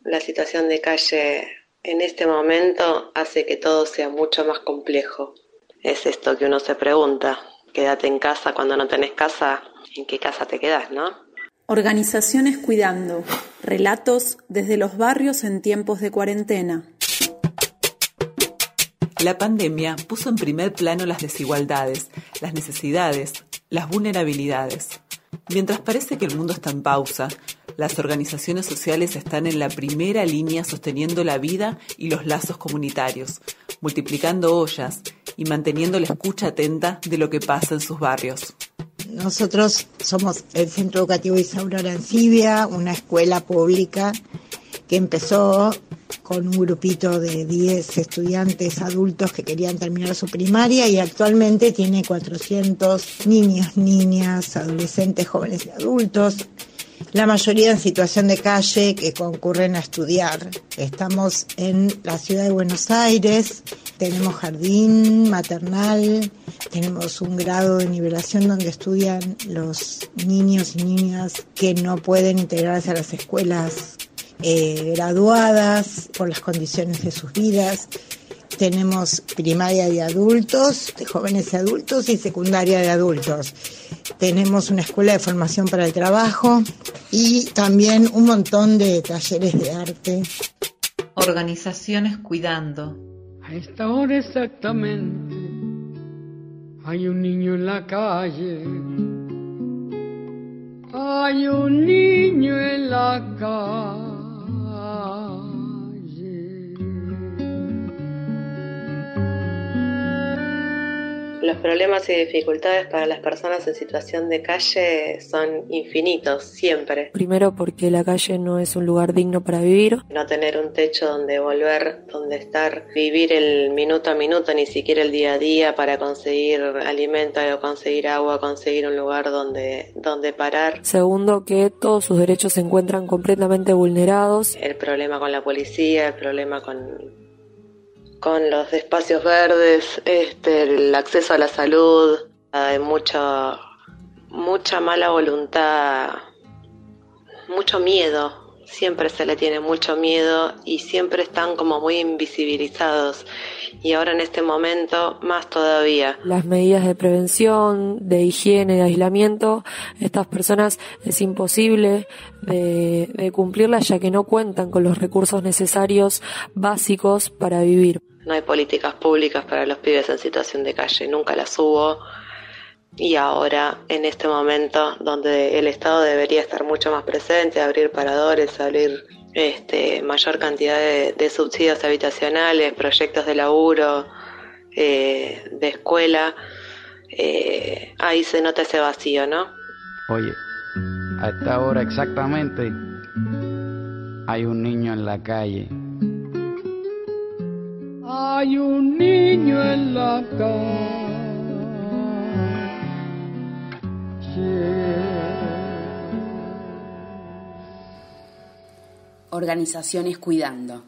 La situación de calle en este momento hace que todo sea mucho más complejo. Es esto que uno se pregunta, quédate en casa cuando no tenés casa, ¿en qué casa te quedás, no? Organizaciones Cuidando, relatos desde los barrios en tiempos de cuarentena. La pandemia puso en primer plano las desigualdades, las necesidades, las vulnerabilidades. Mientras parece que el mundo está en pausa, las organizaciones sociales están en la primera línea sosteniendo la vida y los lazos comunitarios, multiplicando ollas y manteniendo la escucha atenta de lo que pasa en sus barrios. Nosotros somos el Centro Educativo Isaura Arancibia, una escuela pública que empezó con un grupito de 10 estudiantes adultos que querían terminar su primaria y actualmente tiene 400 niños, niñas, adolescentes, jóvenes y adultos, la mayoría en situación de calle que concurren a estudiar. Estamos en la ciudad de Buenos Aires, tenemos jardín maternal, tenemos un grado de nivelación donde estudian los niños y niñas que no pueden integrarse a las escuelas graduadas por las condiciones de sus vidas. Tenemos primaria de adultos, de jóvenes y adultos y secundaria de adultos. Tenemos una escuela de formación para el trabajo y también un montón de talleres de arte. Organizaciones Cuidando. A esta hora exactamente hay un niño en la calle. Hay un niño en la calle. Los problemas y dificultades para las personas en situación de calle son infinitos, siempre. Primero porque la calle no es un lugar digno para vivir. No tener un techo donde volver, donde estar, vivir el minuto a minuto, ni siquiera el día a día para conseguir alimento o conseguir agua, conseguir un lugar donde parar. Segundo, que todos sus derechos se encuentran completamente vulnerados. El problema con la policía, el problema con los espacios verdes, el acceso a la salud, hay mucha mala voluntad, mucho miedo, siempre se le tiene mucho miedo y siempre están como muy invisibilizados y ahora en este momento más todavía. Las medidas de prevención, de higiene, de aislamiento, estas personas es imposible de cumplirlas ya que no cuentan con los recursos necesarios básicos para vivir. No hay políticas públicas para los pibes en situación de calle, nunca las hubo. Y ahora, en este momento, donde el Estado debería estar mucho más presente, abrir paradores, abrir mayor cantidad de subsidios habitacionales, proyectos de laburo, de escuela, ahí se nota ese vacío, ¿no? Oye, a esta hora exactamente hay un niño en la calle. Hay un niño en la calle. Organizaciones Cuidando.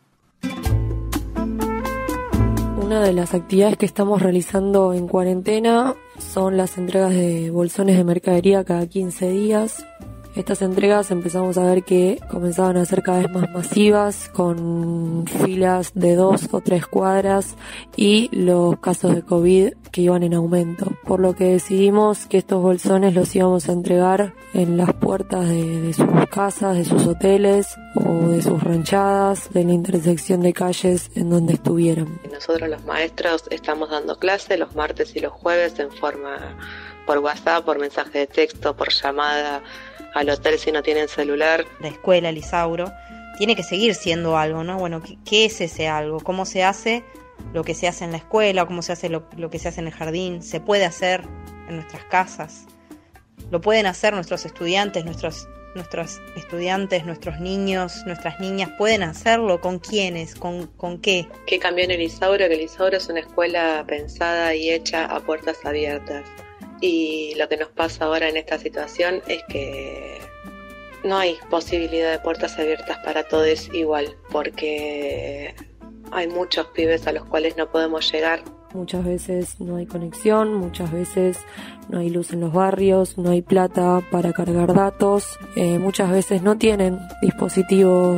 Una de las actividades que estamos realizando en cuarentena son las entregas de bolsones de mercadería cada 15 días. Estas entregas empezamos a ver que comenzaban a ser cada vez más masivas, con filas de 2 o 3 cuadras y los casos de COVID que iban en aumento. Por lo que decidimos que estos bolsones los íbamos a entregar en las puertas de sus casas, de sus hoteles o de sus ranchadas, de la intersección de calles en donde estuvieran. Nosotros los maestros estamos dando clase los martes y los jueves en forma por WhatsApp, por mensaje de texto, por llamada al hotel si no tienen celular. La escuela, el Isauro, tiene que seguir siendo algo, ¿no? Bueno, ¿qué es ese algo? ¿Cómo se hace lo que se hace en la escuela? ¿Cómo se hace lo que se hace en el jardín? ¿Se puede hacer en nuestras casas? ¿Lo pueden hacer nuestros estudiantes, nuestros estudiantes, nuestros niños, nuestras niñas? ¿Pueden hacerlo? ¿Con quiénes? ¿Con qué? ¿Qué cambió en el Isauro? Que el Isauro es una escuela pensada y hecha a puertas abiertas. Y lo que nos pasa ahora en esta situación es que no hay posibilidad de puertas abiertas para todos igual, porque hay muchos pibes a los cuales no podemos llegar. Muchas veces no hay conexión, muchas veces no hay luz en los barrios, no hay plata para cargar datos, muchas veces no tienen dispositivos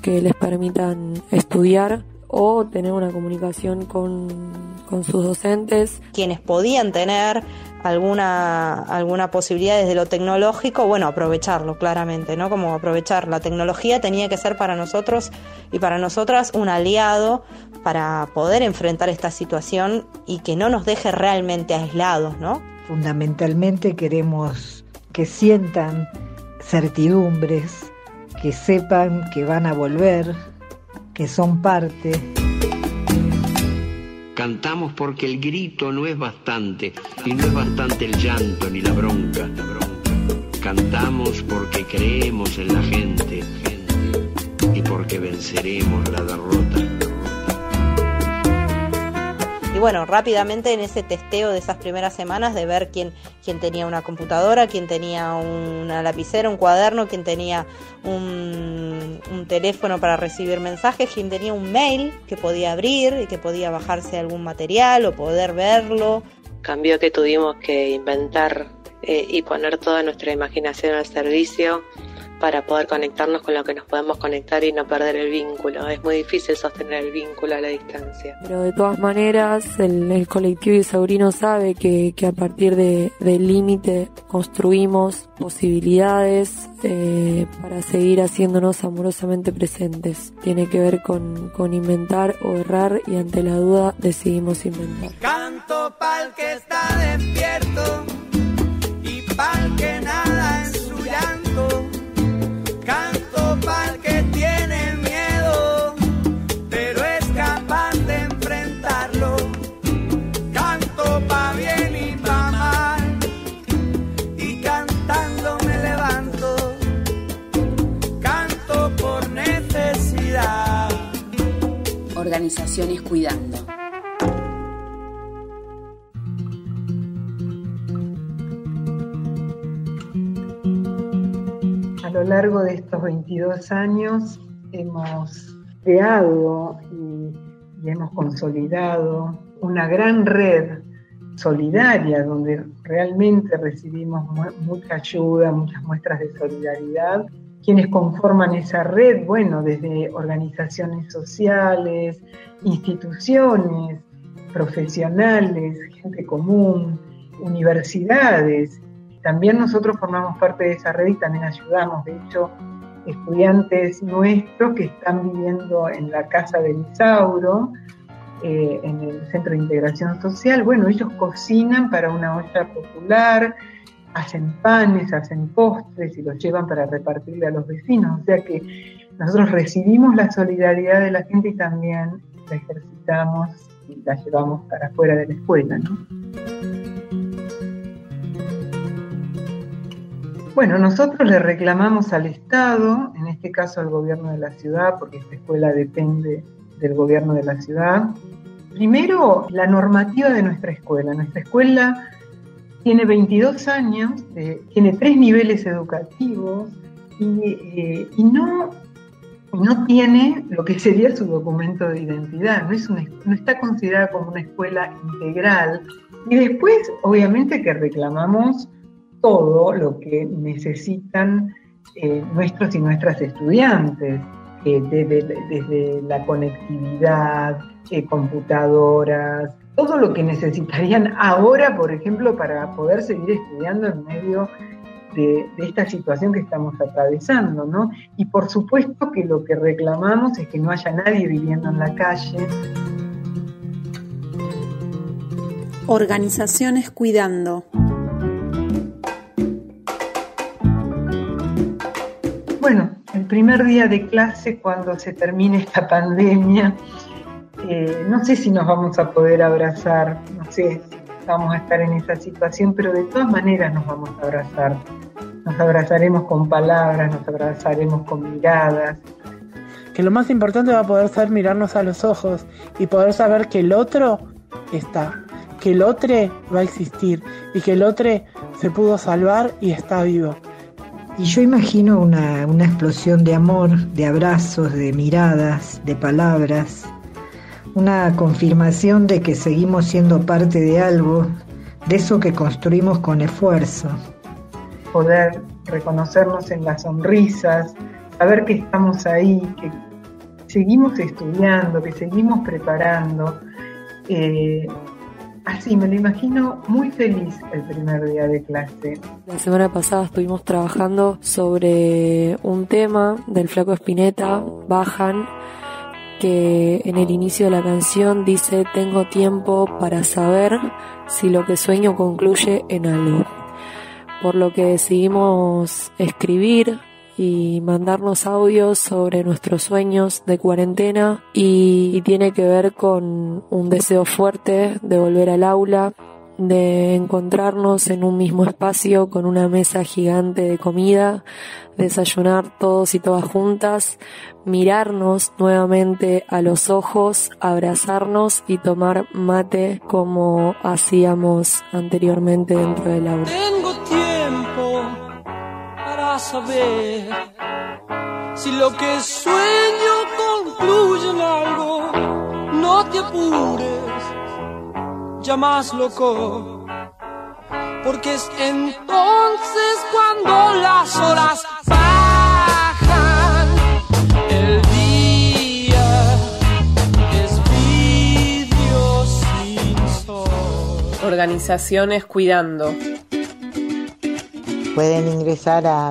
que les permitan estudiar o tener una comunicación con sus docentes. Quienes podían tener alguna posibilidad desde lo tecnológico, bueno, aprovecharlo claramente, ¿no? Como aprovechar la tecnología tenía que ser para nosotros y para nosotras un aliado para poder enfrentar esta situación y que no nos deje realmente aislados, ¿no? Fundamentalmente queremos que sientan certidumbres, que sepan que van a volver, que son parte. Cantamos porque el grito no es bastante, y no es bastante el llanto ni la bronca. Cantamos porque creemos en la gente y porque venceremos la derrota. Y bueno, rápidamente en ese testeo de esas primeras semanas de ver quién tenía una computadora, quién tenía una lapicera, un cuaderno, quién tenía un teléfono para recibir mensajes, quién tenía un mail que podía abrir y que podía bajarse algún material o poder verlo. Cambió que tuvimos que inventar y poner toda nuestra imaginación al servicio para poder conectarnos con lo que nos podemos conectar y no perder el vínculo. Es muy difícil sostener el vínculo a la distancia. Pero de todas maneras, el colectivo isaurino sabe que a partir del límite construimos posibilidades para seguir haciéndonos amorosamente presentes. Tiene que ver con inventar o errar, y ante la duda decidimos inventar. Canto pa'l que está despierto y pa'l que nada en su llanto. Canto pa'l que tiene miedo, pero es capaz de enfrentarlo. Canto pa' bien y pa' mal, y cantando me levanto. Canto por necesidad. Organizaciones Cuidando. A lo largo de estos 22 años hemos creado y hemos consolidado una gran red solidaria donde realmente recibimos mucha ayuda, muchas muestras de solidaridad. Quienes conforman esa red, bueno, desde organizaciones sociales, instituciones, profesionales, gente común, universidades. También nosotros formamos parte de esa red y también ayudamos. De hecho, estudiantes nuestros que están viviendo en la Casa del Isauro, en el Centro de Integración Social, bueno, ellos cocinan para una olla popular, hacen panes, hacen postres y los llevan para repartirle a los vecinos. O sea que nosotros recibimos la solidaridad de la gente y también la ejercitamos y la llevamos para afuera de la escuela, ¿no? Bueno, nosotros le reclamamos al Estado, en este caso al gobierno de la ciudad, porque esta escuela depende del gobierno de la ciudad. Primero, la normativa de nuestra escuela. Nuestra escuela tiene 22 años, tiene 3 niveles educativos y no tiene lo que sería su documento de identidad. No está considerada como una escuela integral. Y después, obviamente, que reclamamos todo lo que necesitan nuestros y nuestras estudiantes, desde la conectividad, computadoras, todo lo que necesitarían ahora, por ejemplo, para poder seguir estudiando en medio de esta situación que estamos atravesando, ¿no? Y por supuesto que lo que reclamamos es que no haya nadie viviendo en la calle. Organizaciones Cuidando. Bueno, el primer día de clase, cuando se termine esta pandemia, no sé si nos vamos a poder abrazar, no sé si vamos a estar en esa situación, pero de todas maneras nos vamos a abrazar. Nos abrazaremos con palabras, nos abrazaremos con miradas. Que lo más importante va a poder ser mirarnos a los ojos y poder saber que el otro está, que el otro va a existir y que el otro se pudo salvar y está vivo. Y yo imagino una explosión de amor, de abrazos, de miradas, de palabras, una confirmación de que seguimos siendo parte de algo, de eso que construimos con esfuerzo. Poder reconocernos en las sonrisas, saber que estamos ahí, seguimos estudiando, que seguimos preparando. Así me lo imagino muy feliz el primer día de clase. La semana pasada estuvimos trabajando sobre un tema del Flaco Spinetta, Bajan, que en el inicio de la canción dice: tengo tiempo para saber si lo que sueño concluye en algo. Por lo que decidimos escribir y mandarnos audios sobre nuestros sueños de cuarentena, y tiene que ver con un deseo fuerte de volver al aula, de encontrarnos en un mismo espacio con una mesa gigante de comida, desayunar todos y todas juntas, mirarnos nuevamente a los ojos, abrazarnos y tomar mate como hacíamos anteriormente dentro del aula. Tengo tiempo para saber si lo que sueño concluye en algo. No te apures, ya más loco, porque es entonces cuando las horas bajan. El día es vidrio sin sol. Organizaciones Cuidando. Pueden ingresar a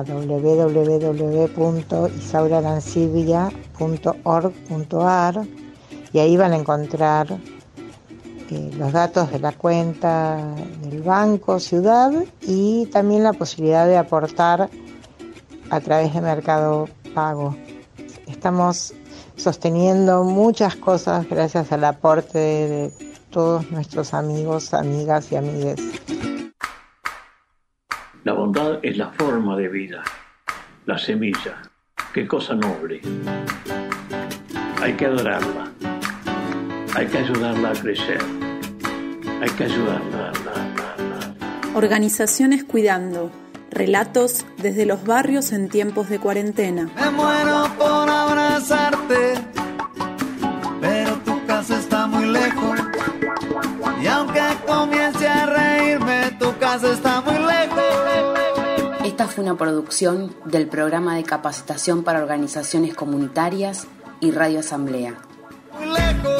www.isauraarancibia.org.ar y ahí van a encontrar los datos de la cuenta del Banco Ciudad y también la posibilidad de aportar a través de Mercado Pago. Estamos sosteniendo muchas cosas gracias al aporte de todos nuestros amigos, amigas y amigues. La bondad es la forma de vida, la semilla. Qué cosa noble. Hay que adorarla. Hay que ayudarla a crecer. Hay que ayudarla. Organizaciones Cuidando. Relatos desde los barrios en tiempos de cuarentena. Me muero por abrazarte, pero tu casa está muy lejos. Y aunque comience a reírme, tu casa está muy lejos. Esta fue una producción del Programa de Capacitación para Organizaciones Comunitarias y Radio Asamblea. Muy lejos.